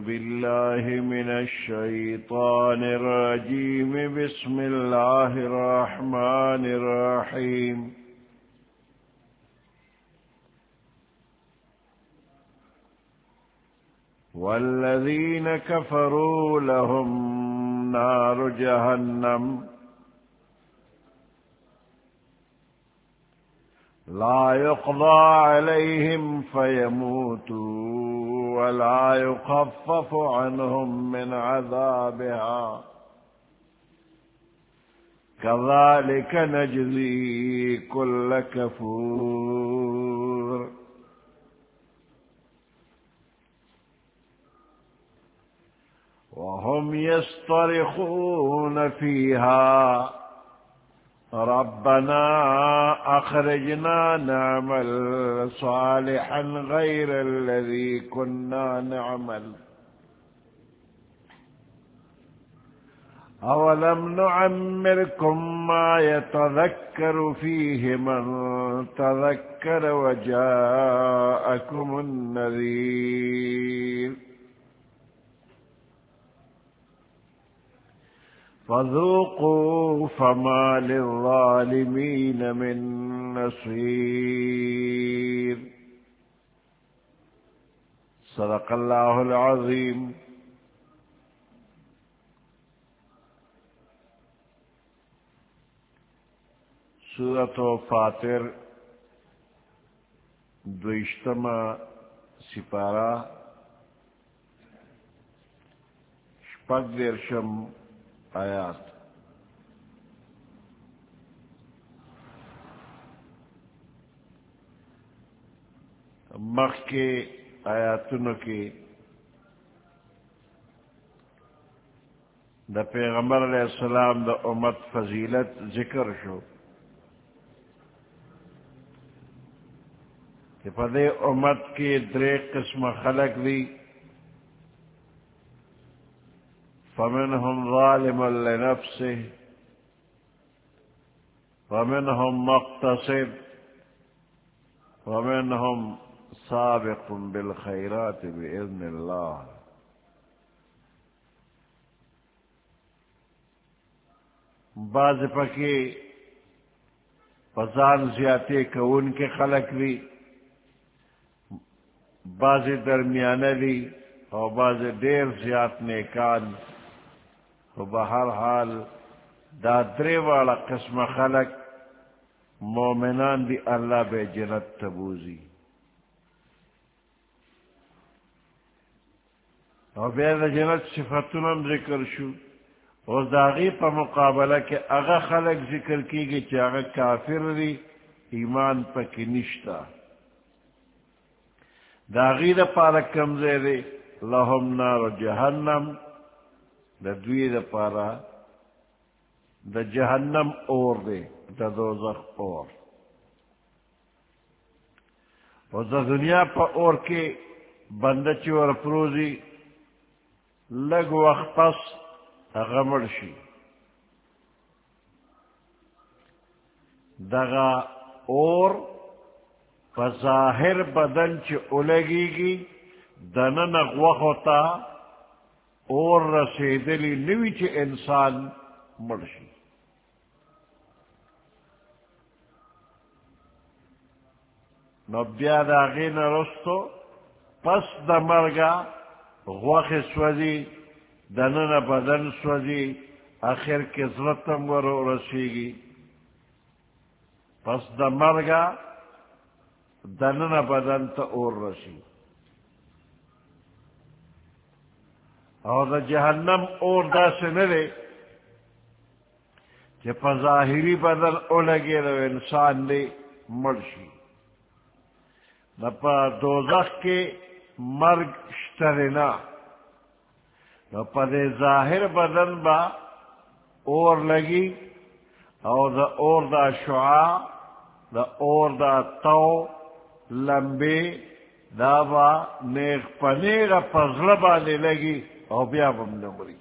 بالله من الشيطان الرجيم بسم الله الرحمن الرحيم والذين كفروا لهم نار جهنم لا يقضى عليهم فيموتوا ولا يخفف عنهم من عذابها كذلك نجزي كل كفور وهم يصطرخون فيها ربنا أخرجنا نعمل صالحا غير الذي كنا نعمل أولم نعمركم ما يتذكر فيه من تذكر وجاءكم النذير فذوقوا فما للظالمين من نصير صدق الله العظيم. سورة فاطر دویشتما سپارہ شپږ دېرشم آیات. مخ کے آیاتونو کی دا پیغمبر علیہ السلام دا امت فضیلت ذکر شو کہ پدے امت کی درے قسم خلق دی. فمنهم ظالم لنفسه ومنهم مقتصد ومنهم سابق بالخيرات بإذن الله. بعض پکی پزان زیادے کون کے خلق دی، بعض درمیانہ دی اور بعض دیر زیاد نیکان. و بہر حال دا درے والا قسم خلق مومنان دی اللہ بے جنت تبوزی. اور بے دا جنت صفتنم ذکر شو اور داغی پا مقابلہ کے اغا خلق ذکر کی گی چی اغا کافر دی، ایمان پا کی نشتا. داغی دا پارا کمزے دی لہم نار جہنم، دا دوی دا پارا دا جہنم اور دے، دا دوزخ اور. اور دا دنیا پا اور کے بندچی اور پروزی لگ وقت پس غمڑ شی. دغا اور پا ظاہر بدن چی اولگی گی دنن اغوخ ہوتا اور رسیدلی نوی چی انسان مرشی. نو بیا دا غین رستو پس دا مرگا غوخ سوزی دنن بدن سوزی آخر کے ذلتم ورو رسیگی. پس دا مرگا دنن بدن تا اور رسی. اور دا جہنم اور دا سے نرے کہ پا ظاہری بدن اولگے رو انسان دے مرشی. دا پا دوزخ کے مرگ شترنا، دا پا دے ظاہر بدن با اور لگی اور دا شعاع دا اور دا تو لمبے دا با نیغ پنیغ پزلبا لے لگی اور بیا بم نمری.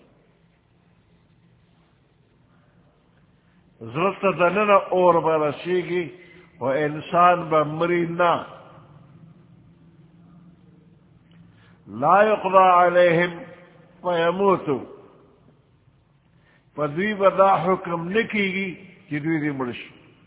ضرورت دنن اور برسیگی و انسان بمری نا. لا يقضى عليهم فيموتوا پدوی بدا حکم نکیگی کہ دوی دی مرشی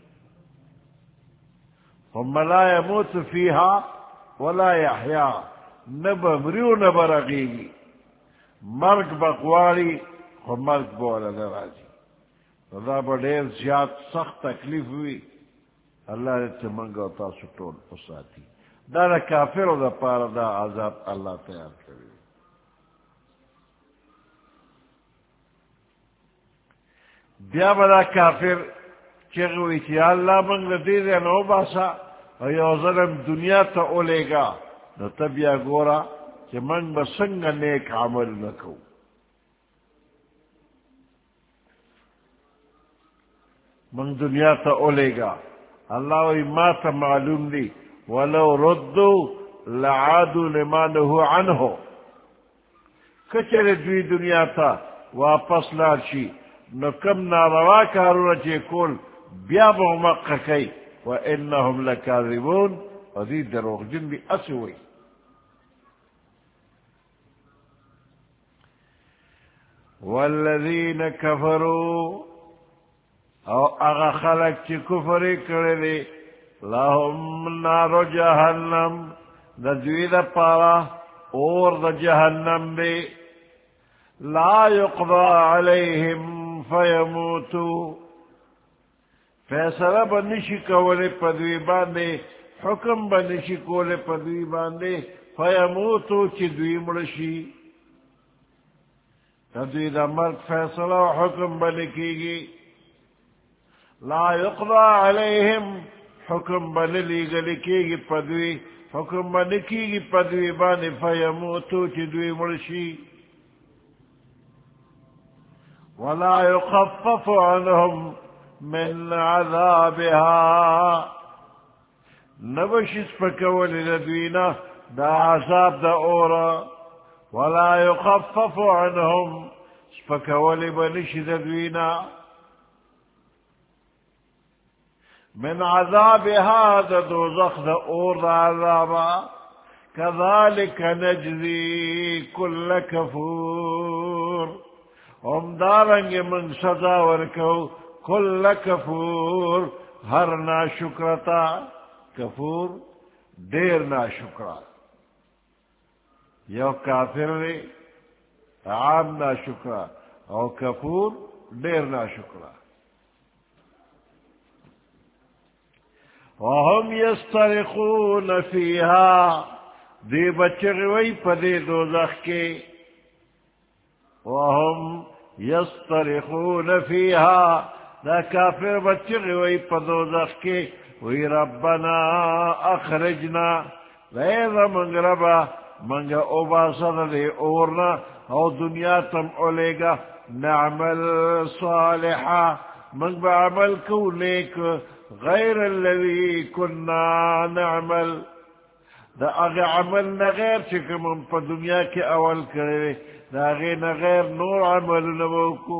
ثم لا يموت فيها ولا يحيا نب مریو نب رغیگی مرگ بقواری خو مرگ بولا نرازی دا با دیر زیاد سخت تکلیف ہوئی اللہ نے تمنگا و تاسو ٹول پساتی دا کافر و دا پارا دا عذاب اللہ تیار کری بیا بدا کافر چگوی چی اللہ منگ لدید نو باسا و یو ظلم دنیا تا اولے گا نو تبیا گورا چی منگ بسنگ نیک عمل نکو من دنیا تا اولے گا اللہ وی ما تا معلوم دی ولو ردو لعادو لما نہو عنہو کچر دوی دنیا تا واپس لارشی نو کم ناروا کارونا چی کول بیا بغمقا کئی وَإِنَّهُمْ لَكَاذِبُونَ وذی دروغ جن بھی اسوئی والذین کفروا او اغا خلق چی کفری کردی لهم نار جہنم دا دوی دا پارا اور دا جہنم دی لا يقضى عليهم فيموتوا فیصلہ بنشی کولے پدوی باندے حکم بنشی کولے پدوی باندے فیموتوا چی دوی مرشی تدوی دا مرد فیصلہ و حکم بنکی گی لا يقضى عليهم حکم بنلی گلکی گی پدوی حکم بنکی گی پدوی باندے فیموتوا چی دوی مرشی ولا يخفف عنهم من عذابها نبشس فكول لدوینا دا عذاب دا اورا ولا يخفف عنهم فكول بنش لدوینا من عذابها دا دوزخ دا اور دا عذابا كذلك نجزي كل كفور ہم دارنگ من سزا ورکو کل کفور ہر نا شکرتا کفور دیر نا شکرا یو کافر ری عام نا شکرا او کفور دیر نا شکرا وهم یسترخون فیہا دی بچگوی پدی دوزخ کے وهم یسترخون فیہا دا کافر بچگی وی پدوزخ کے وی ربنا اخرجنا لیدہ منگ ربا منگا اوباسد دے اورنا او دنیا تم اولے گا نعمل صالحا منگ با عمل کو نیک غیر اللذی کننا نعمل دا اغی عمل نغیر چکم ہم پا دنیا کے اول کرے دا غیر نغیر نور عمل نبوکو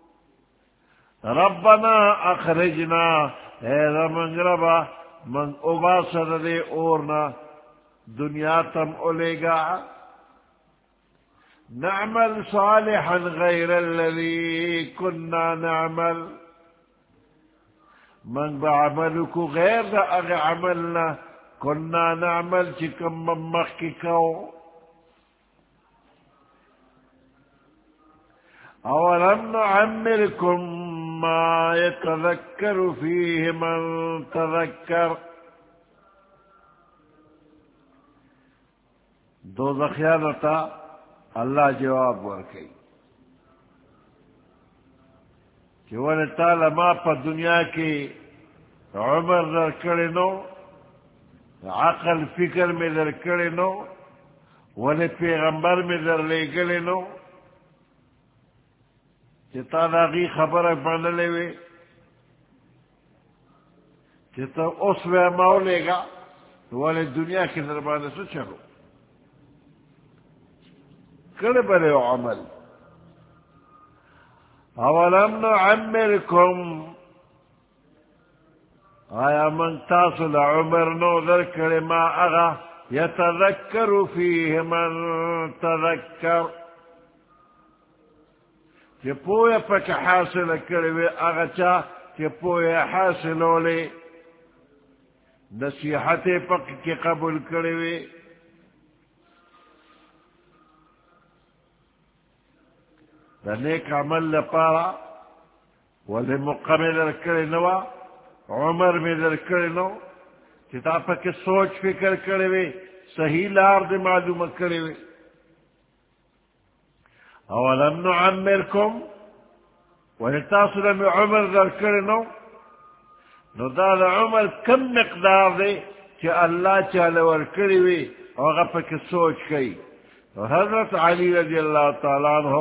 ربنا اخرجنا ایدہ من ربا من اباسد دے اورنا دنیا تم اولے گا نعمل صالحا غیر الذی کننا نعمل من بعملکو غیر دا اغی عملنا کننا نعمل چکم من مخی کو اولم نعمرکم ما يتذكر فيه من تذكر دو زخیانتا اللہ جواب ورکی کہ ون تعالی ما پا دنیا کی عمر در کرے نو عقل فکر میں در کرے نو ون پیغمبر میں در لے گلے نو چتا داغی خبر بنلے وے چتا اس وے مولے گا والے دنیا کے دربانے سے چلو کڑ بلے عمل اولم نعمرکم آیا من تاسو لعمر نو در کرے ما اغا يتذكر فيه من تذكر کہ پویا پک حاصل کروے اغچا کہ پویا حاصلولے نصیحت پک کی قبول کروے دا نیک عمل لپارا ولی مقامل رکڑی نوا عمر میں درکڑی نو چتا پک سوچ فکر کروے صحیح لار دے معلوم کروے اولم نعمرکم ولتاصل من عمر درکڑی نو نو دا عمر کم مقدار دے کہ اللہ چاہلے ورکڑی وی وغا پک سوچ کئی حضرت علی رضی اللہ تعالیٰ عنہ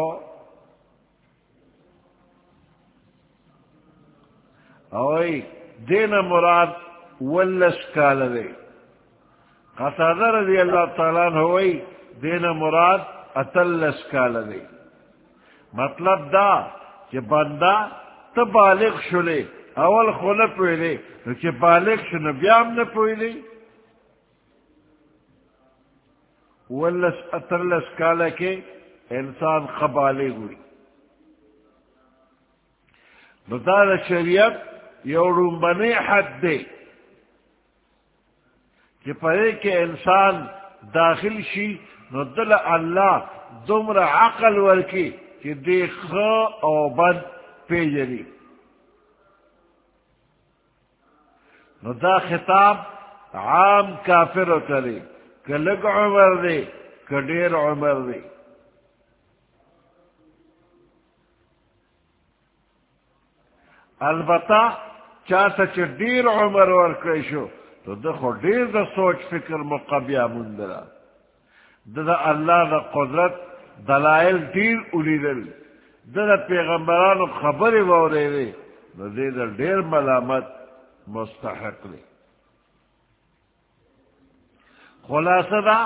اوئی دین مراد ولس کال دے قتادہ رضی اللہ تعالیٰ عنہ ہوئی دین مراد اتلس کال دے مطلب دا کہ بندہ تا بالغ شلے اول خونه پویلی نو چې بالغ شو نو بیا هم نه پویلی ولس اترلس کاله کې انسان ښه بالغ وي نو دا د شریعت یو لومبنی حد دی چې په دې کې انسان داخل شي نو دله الله دومره عقل ورکي چې دې ښه او بد پیژني نو دا خطاب عام کافر اترے کہ لگ عمر دے کہ دیر عمر دے البتہ چاہتا چھ دیر عمر ورکشو تو دخو دیر دا سوچ فکر مقابیا مندرا دا اللہ دا قدرت دلائل دیر اولیدل دا پیغمبران خبر وورے دے نو دے دا دیر ملامت مستحق لے خلاصہ دا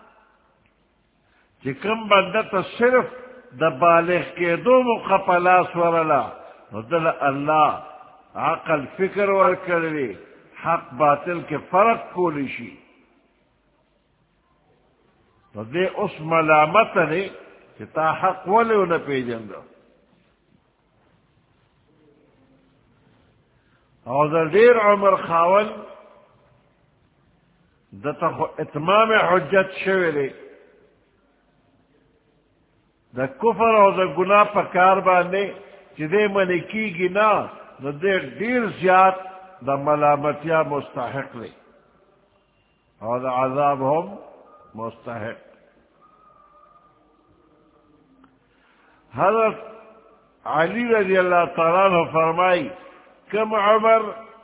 کہ کم بندہ تا صرف دا بالغ کے دو مقپلاس ورلا دل اللہ عقل فکر ورکرلی حق باطل کے فرق کولی شی تو دے اس ملامت نے کہ تا حق ولی انہ پیجندہ اور دا دیر عمر خاون دا تا اتمام حجت شویلے دا کفر اور دا گناہ پا کار باندے چی دے منی کی گی نا دا دیر زیاد دا ملامتیا مستحق لے اور دا عذاب ہم مستحق حضرت علی رضی اللہ تعالیٰ عنہ فرمائی کم عمر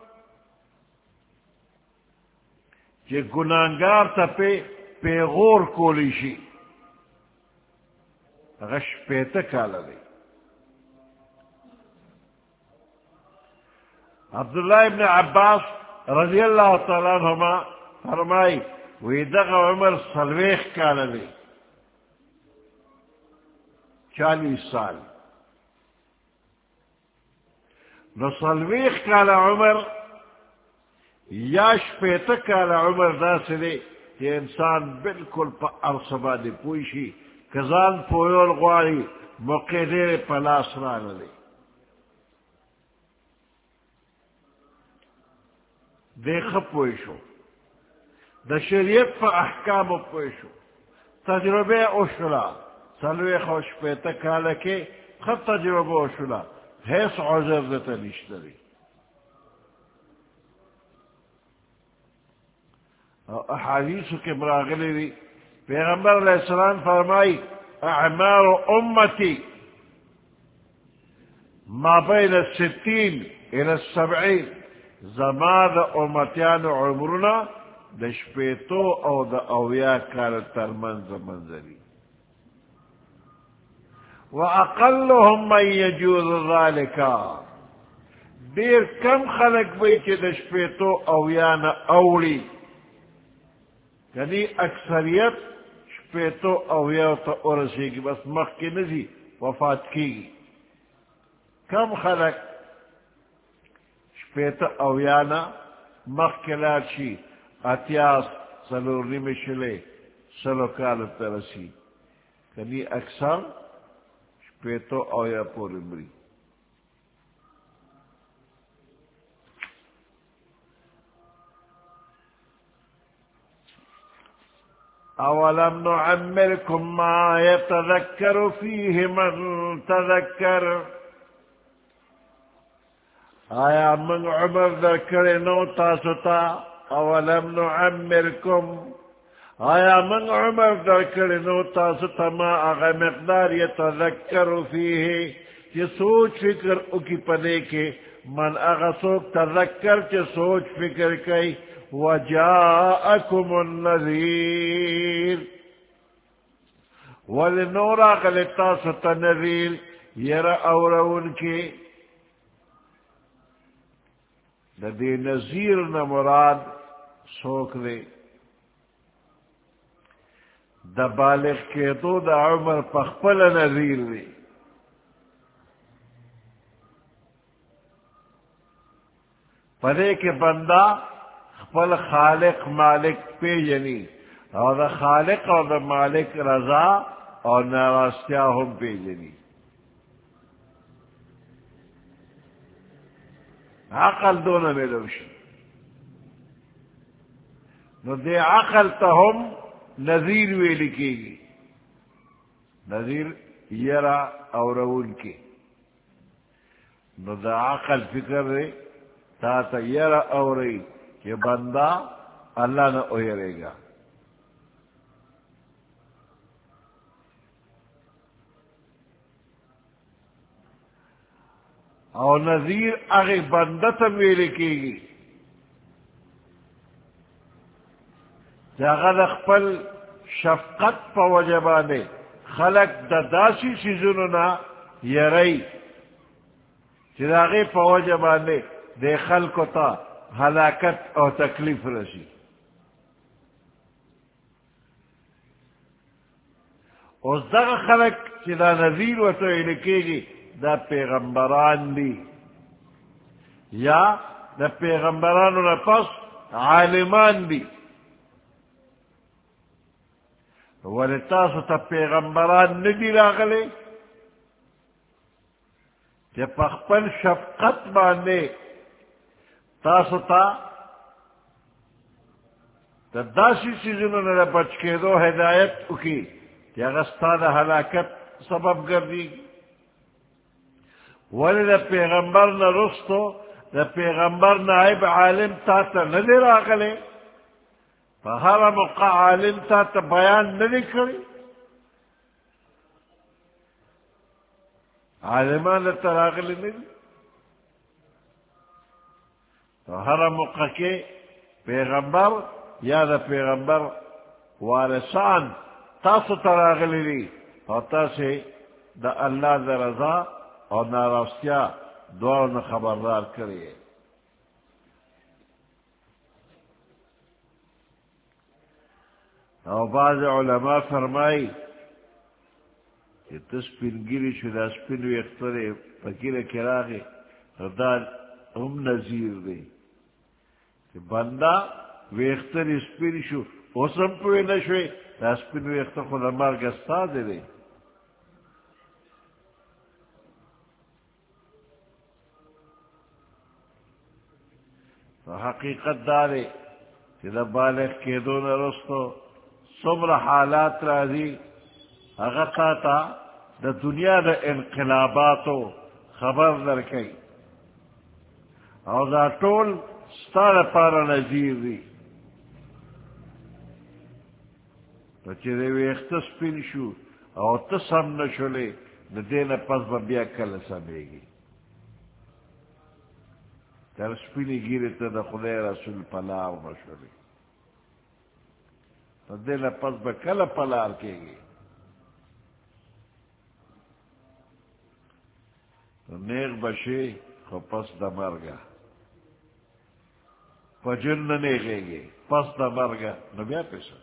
کہ گناہگار تا پیغور کولی شی غش پیتا کالا دی عبداللہ ابن عباس رضی اللہ تعالیٰ عنہما فرمائی ویدغ عمر سلویخ کالا دی 40 سال نو سلویخ کالا عمر یاش پیتا کالا عمر دا سلے کہ انسان بالکل پا ارسبا دی پوشی کزان پویول غواری موقع دیر پلاس رانا دی دیکھ پوشو دا شریعت پا احکام پوشو تجربے اوشلا سلویخ اوش پیتا کالا کے خط تجربے اوشلا حیث عذر دیتا نشتری احادیث کے مراغلی دی پیغمبر علیہ السلام فرمائی اعمار امتی ما بین 60 الى 70 زمان امتیان عمرنا دشپیتو او دا اویا کار ترمنز منزلی وَأَقَلُّهُمْ مَنْ يَجُوزُ ذَلِكَ دیر کم خلق بئی چی دشپیتو اویانا اولی یعنی اکثریت شپیتو اویاو تا ارسی کی بس مخ کی نزی وفات کی کم خلق شپیتو اویانا مخ کی لارشی اتیاس سلورنی میں شلے سلو کال ترسی کنی اکثر پیتو او یا پوری مری اولم نعمركم ما يتذكر فيه من تذكر آیا من عمر در کرے نو تاستا اولم نعمركم آیا من عمر در کرے نو تاستا ما اغا مقدار يتذكر فيه کہ سوچ فکر اکی پدے کے من اغا سوک تذکر کے سوچ فکر کئی وجاءكم النذير ولنورا غلطا ستا نذير يرى اورون کی لدی نذیر نمراد سوک دے دا بالغ کے تو دا عمر پخپل نذیر دے پدے کے بندہ خپل خالق مالک پہ جنی اور دا خالق اور دا مالک رضا اور ناراستیا ہم پہ جنی عقل دونوں میں روشن نو دے عقل تا ہم نذیر وے لکھے گی نذیر یرا اور ان کے نو دا عقل فکر رے تا تا یرا اور کہ بندہ اللہ نہ اوہرے گا اور نذیر اگے بندہ تم لکھے گی جاغد اخپل شفقت پا وجبانے خلق دا داسی سیزننا یرئی چراغی پا وجبانے دے خلقو تا ہلاکت اور تکلیف رسی اس دا خلق چدا نذیر و تو لکھے گی دا پیغمبران دی یا دا پیغمبرانو نا پس عالمان دی ولی تاسو تا پیغمبران ندی راغلے کہ پخپل شفقت باندے تاسو تا داسی چیزوں نے بچ کے دو ہدایت اکی کہ اگستا دا ہلاکت سبب گردی ولی دا پیغمبر نا رستو دا پیغمبر نائب عالم تا تا ندی راغلے فہر موقع عالم تا تا بیان ندی کری عالمان تا راغلے ندی تو ہر موقع کے پیغمبر یا دا پیغمبر وارثان تاسو تراغلی لی اور تاسے دا اللہ دا رضا اور ناراستیا دعاؤں نے خبردار کریے اور بعض علماء فرمائی کہ تسپن گیری شدہ سپن ویخترے فکیر کراغے ردان ام نذیر دے کہ بندہ ویختر اسپن شو اسم پوئے نشوے دا اسپن ویختر خود امار گستا دے دے تو حقیقت دارے کہ دا بالغ کے دون رستو صبر حالات راضی اغتا تا دا دنیا دا انقلاباتو خبر در کئی اور دا طول ستار پارا نذیر دی تو چیزے ویختس پین شو اور تسم نشولے دا دین پس با بیا کل سمے گی تر سپینی گیری تا دا خدای رسول پلار نشولے تو دین پس با کل پلار کے گی تو نیغ بشے خو پس دا مرگا پجن نیغے گے پس دا مرگا نو بیا پیسا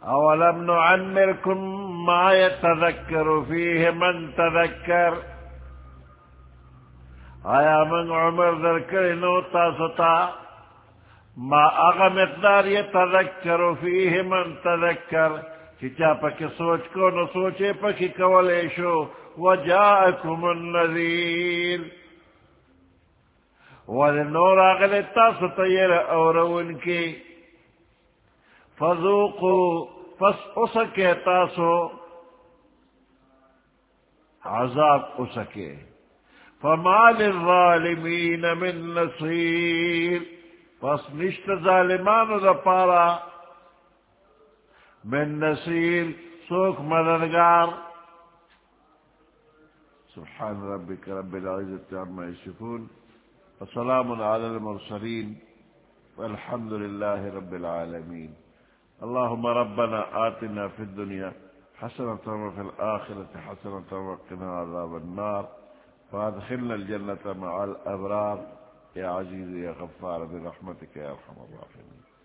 اولم نعمركم ما يتذكر فيه من تذكر آیا من عمر در کرنو تاستا ما اغا مقدار يتذكر فيه من تذكر چچا پکی سوچ کو نو سوچے پکی کولے شو وجاءكم النذير ولنور آغل تاستا یر اورون کی فذوقوا پس اسکے تاسو عذاب اسکے فما للظالمین من نصیر پس نشت ظالمان دا پارا من نصیر سوک مددگار سبحان ربک رب العزت عما یصفون وسلام علی المرسلین والحمد للہ رب العالمین اللهم ربنا آتنا في الدنيا حسنة وفي الآخرة حسنة وقنا عذاب النار وادخلنا الجنة مع الأبرار يا عزيز يا غفار برحمتك يا أرحم الراحمين.